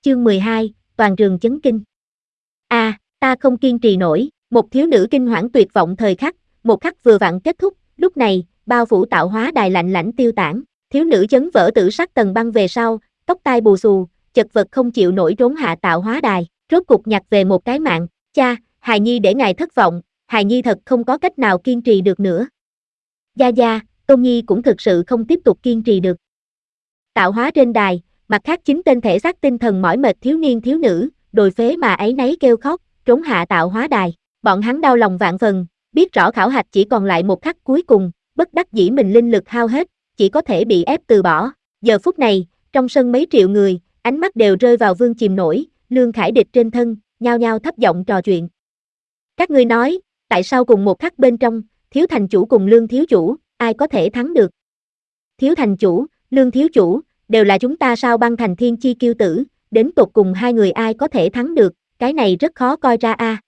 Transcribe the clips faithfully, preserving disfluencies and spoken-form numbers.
chương mười hai, toàn trường chấn kinh. A, à, ta không kiên trì nổi, một thiếu nữ kinh hoảng tuyệt vọng thời khắc, một khắc vừa vặn kết thúc, lúc này, bao phủ tạo hóa đài lạnh lãnh tiêu tản, thiếu nữ chấn vỡ tử sắc tầng băng về sau, tóc tai bù xù, chật vật không chịu nổi trốn hạ tạo hóa đài, rốt cục nhặt về một cái mạng, cha, hài nhi để ngài thất vọng, hài nhi thật không có cách nào kiên trì được nữa. Gia Gia, Tôn Nhi cũng thực sự không tiếp tục kiên trì được. Tạo hóa trên đài, mặt khác chính tên thể xác tinh thần mỏi mệt thiếu niên thiếu nữ, đồi phế mà áy náy kêu khóc, trốn hạ tạo hóa đài, bọn hắn đau lòng vạn phần, biết rõ khảo hạch chỉ còn lại một khắc cuối cùng, bất đắc dĩ mình linh lực hao hết, chỉ có thể bị ép từ bỏ. Giờ phút này, trong sân mấy triệu người, ánh mắt đều rơi vào Vương Chìm Nổi, Lương Khải Địch trên thân, nhao nhao thấp giọng trò chuyện. Các ngươi nói, tại sao cùng một khắc bên trong, Thiếu thành chủ cùng Lương thiếu chủ, ai có thể thắng được? Thiếu thành chủ, Lương thiếu chủ, đều là chúng ta sao băng thành thiên chi kiêu tử, đến tột cùng hai người ai có thể thắng được, cái này rất khó coi ra a. À.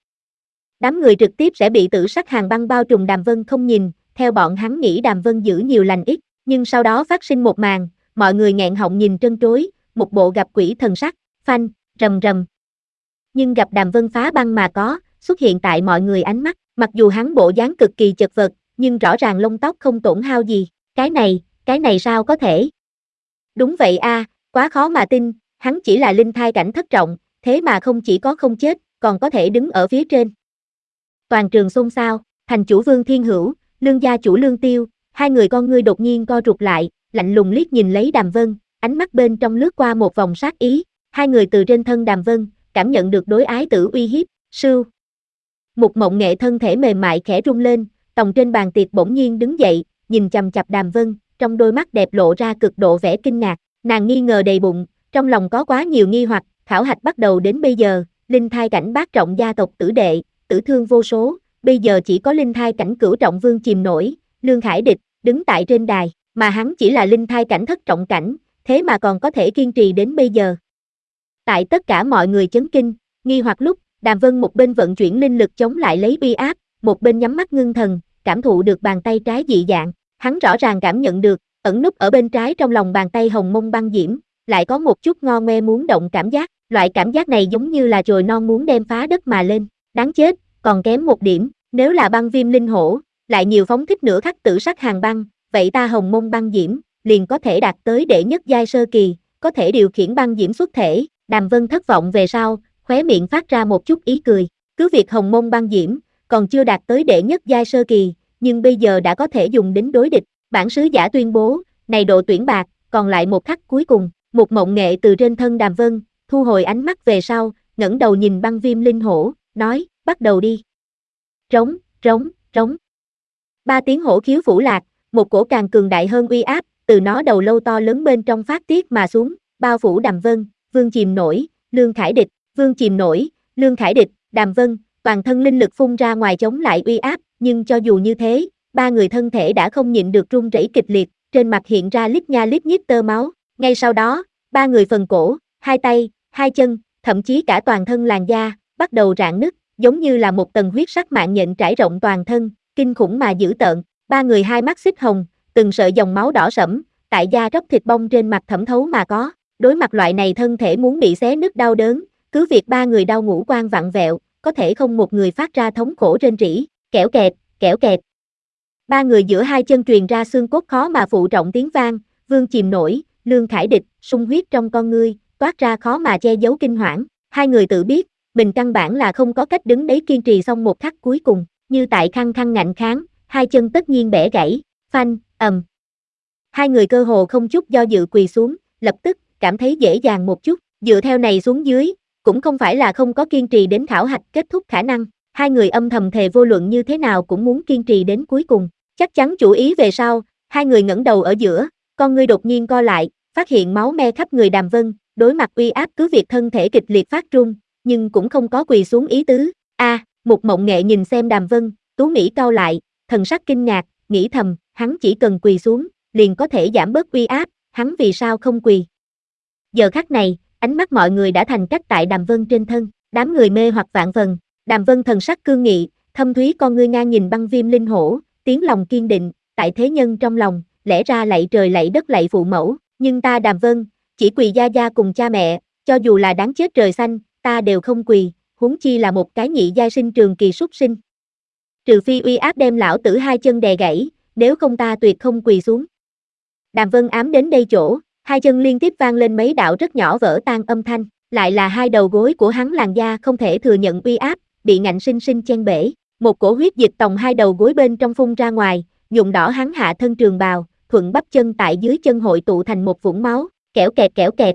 Đám người trực tiếp sẽ bị tử sắc hàng băng bao trùm. Đàm Vân không nhìn, theo bọn hắn nghĩ Đàm Vân giữ nhiều lành ít, nhưng sau đó phát sinh một màn, mọi người nghẹn họng nhìn trân trối, một bộ gặp quỷ thần sắc, phanh, rầm rầm. Nhưng gặp Đàm Vân phá băng mà có, xuất hiện tại mọi người ánh mắt, mặc dù hắn bộ dáng cực kỳ chật vật, nhưng rõ ràng lông tóc không tổn hao gì, cái này, cái này sao có thể? Đúng vậy a, à, quá khó mà tin, hắn chỉ là linh thai cảnh thất trọng, thế mà không chỉ có không chết, còn có thể đứng ở phía trên. Toàn trường xôn xao, thành chủ Vương Thiên Hữu, Lương gia chủ Lương Tiêu, hai người con ngươi đột nhiên co rụt lại, lạnh lùng liếc nhìn lấy Đàm Vân, ánh mắt bên trong lướt qua một vòng sát ý, hai người từ trên thân Đàm Vân, cảm nhận được đối ái tử uy hiếp, sưu. Một Mộng Nghệ thân thể mềm mại khẽ rung lên, tòng trên bàn tiệc bỗng nhiên đứng dậy, nhìn chằm chằm Đàm Vân, trong đôi mắt đẹp lộ ra cực độ vẻ kinh ngạc, nàng nghi ngờ đầy bụng, trong lòng có quá nhiều nghi hoặc, khảo hạch bắt đầu đến bây giờ, linh thai cảnh bát trọng gia tộc tử đệ, tử thương vô số, bây giờ chỉ có linh thai cảnh cửu trọng Vương Chìm Nổi, Lương Khải Địch, đứng tại trên đài, mà hắn chỉ là linh thai cảnh thất trọng cảnh, thế mà còn có thể kiên trì đến bây giờ. Tại tất cả mọi người chấn kinh, nghi hoặc lúc, Đàm Vân một bên vận chuyển linh lực chống lại lấy uy áp, một bên nhắm mắt ngưng thần, cảm thụ được bàn tay trái dị dạng, hắn rõ ràng cảm nhận được, ẩn núp ở bên trái trong lòng bàn tay hồng mông băng diễm, lại có một chút ngon ngoe muốn động cảm giác, loại cảm giác này giống như là chồi non muốn đem phá đất mà lên, đáng chết, còn kém một điểm, nếu là băng viêm linh hổ, lại nhiều phóng thích nửa khắc tử sắc hàng băng, vậy ta hồng mông băng diễm, liền có thể đạt tới đệ nhất giai sơ kỳ, có thể điều khiển băng diễm xuất thể. Đàm Vân thất vọng về sau, khóe miệng phát ra một chút ý cười, cứ việc hồng mông băng diễm, còn chưa đạt tới đệ nhất giai sơ kỳ, nhưng bây giờ đã có thể dùng đến đối địch, bản sứ giả tuyên bố, này độ tuyển bạc, còn lại một khắc cuối cùng, một Mộng Nghệ từ trên thân Đàm Vân, thu hồi ánh mắt về sau, ngẩng đầu nhìn băng viêm linh hổ, nói, bắt đầu đi. Rống, rống, rống. Ba tiếng hổ khiếu phủ lạc, một cổ càng cường đại hơn uy áp, từ nó đầu lâu to lớn bên trong phát tiết mà xuống, bao phủ Đàm Vân, Vương Chìm Nổi, Lương Khải Địch, Vương Chìm Nổi, Lương Khải Địch, Đàm Vân, toàn thân linh lực phun ra ngoài chống lại uy áp, nhưng cho dù như thế, ba người thân thể đã không nhịn được run rẩy kịch liệt, trên mặt hiện ra lít nha lít nhít tơ máu, ngay sau đó, ba người phần cổ, hai tay, hai chân, thậm chí cả toàn thân làn da, bắt đầu rạn nứt, giống như là một tầng huyết sắc mạng nhện trải rộng toàn thân, kinh khủng mà dữ tợn, ba người hai mắt xích hồng, từng sợi dòng máu đỏ sẫm, tại da róc thịt bong trên mặt thẩm thấu mà có, đối mặt loại này thân thể muốn bị xé nứt đau đớn, cứ việc ba người đau ngũ quan vặn vẹo, có thể không một người phát ra thống khổ rên rỉ, kẽo kẹt, kẽo kẹt. Ba người giữa hai chân truyền ra xương cốt khó mà phụ trọng tiếng vang, Vương Chìm Nổi, Lương Khải Địch, sung huyết trong con ngươi, toát ra khó mà che giấu kinh hoảng, hai người tự biết, mình căn bản là không có cách đứng đấy kiên trì xong một khắc cuối cùng, như tại khăng khăng ngạnh kháng, hai chân tất nhiên bẻ gãy, phanh, ầm. Hai người cơ hồ không chút do dự quỳ xuống, lập tức, cảm thấy dễ dàng một chút, dựa theo này xuống dưới, cũng không phải là không có kiên trì đến khảo hạch kết thúc khả năng, hai người âm thầm thề vô luận như thế nào cũng muốn kiên trì đến cuối cùng, chắc chắn chủ ý về sau, hai người ngẩng đầu ở giữa, con ngươi đột nhiên co lại, phát hiện máu me khắp người Đàm Vân, đối mặt uy áp cứ việc thân thể kịch liệt phát run, nhưng cũng không có quỳ xuống ý tứ, a, à, một Mộng Nghệ nhìn xem Đàm Vân, tú mỹ cau lại, thần sắc kinh ngạc, nghĩ thầm, hắn chỉ cần quỳ xuống, liền có thể giảm bớt uy áp, hắn vì sao không quỳ. Giờ khắc này, ánh mắt mọi người đã thành cách tại Đàm Vân trên thân, đám người mê hoặc vạn phần, Đàm Vân thần sắc cương nghị, thâm thúy con ngươi ngang nhìn băng viêm linh hổ, tiếng lòng kiên định, tại thế nhân trong lòng, lẽ ra lạy trời lạy đất lạy phụ mẫu, nhưng ta Đàm Vân, chỉ quỳ gia gia cùng cha mẹ, cho dù là đáng chết trời xanh, ta đều không quỳ, huống chi là một cái nhị giai sinh trường kỳ súc sinh. Trừ phi uy áp đem lão tử hai chân đè gãy, nếu không ta tuyệt không quỳ xuống. Đàm Vân ám đến đây chỗ, hai chân liên tiếp vang lên mấy đạo rất nhỏ vỡ tan âm thanh, lại là hai đầu gối của hắn làn da không thể thừa nhận uy áp, bị ngạnh sinh sinh chen bể, một cổ huyết dịch tòng hai đầu gối bên trong phun ra ngoài, nhuộm đỏ hắn hạ thân trường bào, thuận bắp chân tại dưới chân hội tụ thành một vũng máu, kẽo kẹt kẽo kẹt.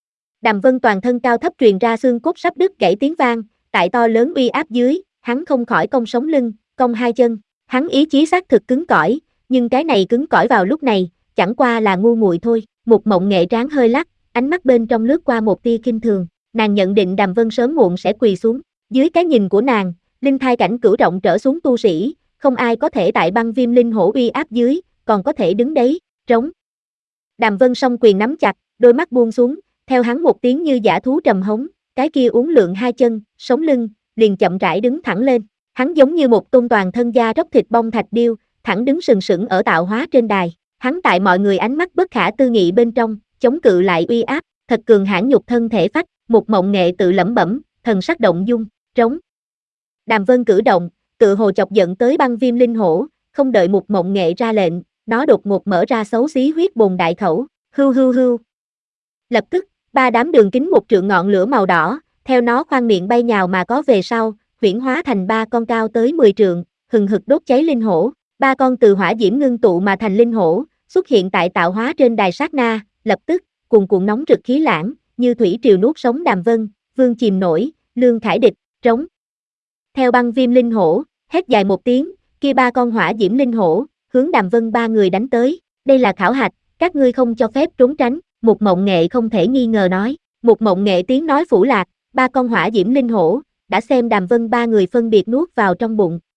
Đàm Vân toàn thân cao thấp truyền ra xương cốt sắp đứt gãy tiếng vang, tại to lớn uy áp dưới, hắn không khỏi cong sống lưng, cong hai chân, hắn ý chí xác thực cứng cỏi, nhưng cái này cứng cỏi vào lúc này, chẳng qua là ngu muội thôi. Một Mộng Nghệ trán hơi lắc, ánh mắt bên trong lướt qua một tia khinh thường, nàng nhận định Đàm Vân sớm muộn sẽ quỳ xuống, dưới cái nhìn của nàng, linh thai cảnh cửu trọng trở xuống tu sĩ, không ai có thể tại băng viêm linh hổ uy áp dưới, còn có thể đứng đấy, trống. Đàm Vân song quyền nắm chặt, đôi mắt buông xuống, theo hắn một tiếng như dã thú trầm hống, cái kia uốn lượn hai chân, sống lưng, liền chậm rãi đứng thẳng lên, hắn giống như một tôn toàn thân da róc thịt bông thạch điêu, thẳng đứng sừng sững ở tạo hóa trên đài, hắn tại mọi người ánh mắt bất khả tư nghị bên trong, chống cự lại uy áp, thật cường hãn nhục thân thể phách, Một Mộng Nghệ tự lẩm bẩm, thần sắc động dung, trống. Đàm Vân cử động, tự hồ chọc giận tới băng viêm linh hổ, không đợi Một Mộng Nghệ ra lệnh, nó đột ngột mở ra xấu xí huyết bồn đại khẩu, hưu hưu hưu. Lập tức, ba đám đường kính một trượng ngọn lửa màu đỏ, theo nó khoang miệng bay nhào mà có về sau, huyễn hóa thành ba con cao tới mười trượng, hừng hực đốt cháy linh hổ, ba con từ hỏa diễm ngưng tụ mà thành linh hổ, xuất hiện tại tạo hóa trên đài sát na, lập tức, cuồn cuộn nóng rực khí lãng, như thủy triều nuốt sống Đàm Vân, Vương chìm nổi, Lương Khải địch, trống. Theo băng viêm linh hổ, hét dài một tiếng, kia ba con hỏa diễm linh hổ, hướng Đàm Vân ba người đánh tới, đây là khảo hạch, các ngươi không cho phép trốn tránh, Một Mộng Nghệ không thể nghi ngờ nói, Một Mộng Nghệ tiếng nói phủ lạc, ba con hỏa diễm linh hổ, đã xem Đàm Vân ba người phân biệt nuốt vào trong bụng,